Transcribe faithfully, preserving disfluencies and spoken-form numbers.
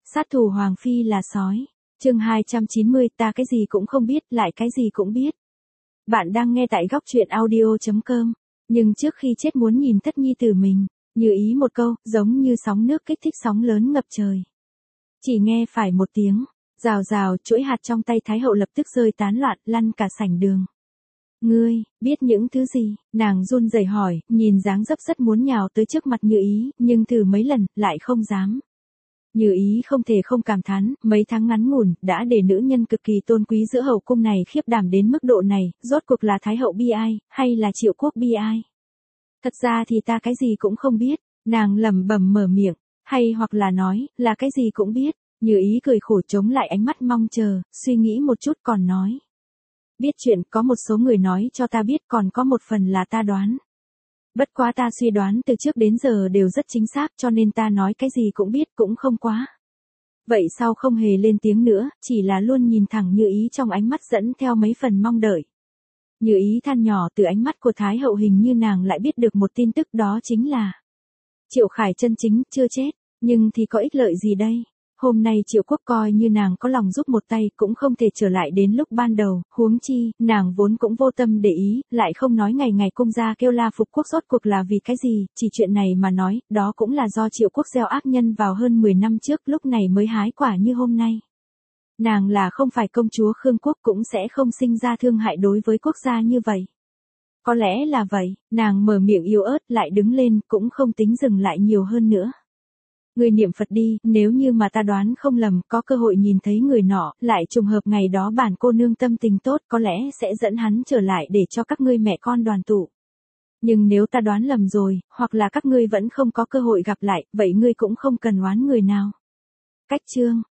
Sát thủ Hoàng Phi là sói. Chương hai trăm chín mươi, ta cái gì cũng không biết, lại cái gì cũng biết. Bạn đang nghe tại góc truyện audio chấm com. Nhưng trước khi chết muốn nhìn thất nhi tử mình, như ý một câu, giống như sóng nước kích thích sóng lớn ngập trời. Chỉ nghe phải một tiếng, rào rào, chuỗi hạt trong tay Thái hậu lập tức rơi tán loạn, lăn cả sảnh đường. Ngươi, biết những thứ gì? Nàng run rẩy hỏi, nhìn dáng dấp rất muốn nhào tới trước mặt Như ý, nhưng thử mấy lần, lại không dám. Như ý không thể không cảm thán, mấy tháng ngắn ngủn, đã để nữ nhân cực kỳ tôn quý giữa hậu cung này khiếp đảm đến mức độ này, rốt cuộc là Thái hậu bi ai, hay là Triệu Quốc bi ai? Thật ra thì ta cái gì cũng không biết, nàng lẩm bẩm mở miệng, hay hoặc là nói, là cái gì cũng biết. Như ý cười khổ chống lại ánh mắt mong chờ, suy nghĩ một chút còn nói. Biết chuyện, có một số người nói cho ta biết, còn có một phần là ta đoán. Bất quá ta suy đoán từ trước đến giờ đều rất chính xác, cho nên ta nói cái gì cũng biết cũng không quá. Vậy sao không hề lên tiếng nữa, chỉ là luôn nhìn thẳng Như ý trong ánh mắt dẫn theo mấy phần mong đợi. Như ý than nhỏ, từ ánh mắt của Thái hậu hình như nàng lại biết được một tin tức, đó chính là Triệu Khải chân chính chưa chết, nhưng thì có ích lợi gì đây? Hôm nay Triệu Quốc coi như nàng có lòng giúp một tay cũng không thể trở lại đến lúc ban đầu, huống chi, nàng vốn cũng vô tâm để ý, lại không nói ngày ngày cung gia kêu la phục quốc rốt cuộc là vì cái gì, chỉ chuyện này mà nói, đó cũng là do Triệu Quốc gieo ác nhân vào hơn mười năm trước, lúc này mới hái quả như hôm nay. Nàng là không phải công chúa Khương Quốc cũng sẽ không sinh ra thương hại đối với quốc gia như vậy. Có lẽ là vậy, nàng mở miệng yếu ớt lại đứng lên, cũng không tính dừng lại nhiều hơn nữa. Ngươi niệm Phật đi, nếu như mà ta đoán không lầm, có cơ hội nhìn thấy người nọ, lại trùng hợp ngày đó bản cô nương tâm tình tốt, có lẽ sẽ dẫn hắn trở lại để cho các ngươi mẹ con đoàn tụ. Nhưng nếu ta đoán lầm rồi, hoặc là các ngươi vẫn không có cơ hội gặp lại, vậy ngươi cũng không cần oán người nào. Cách chương,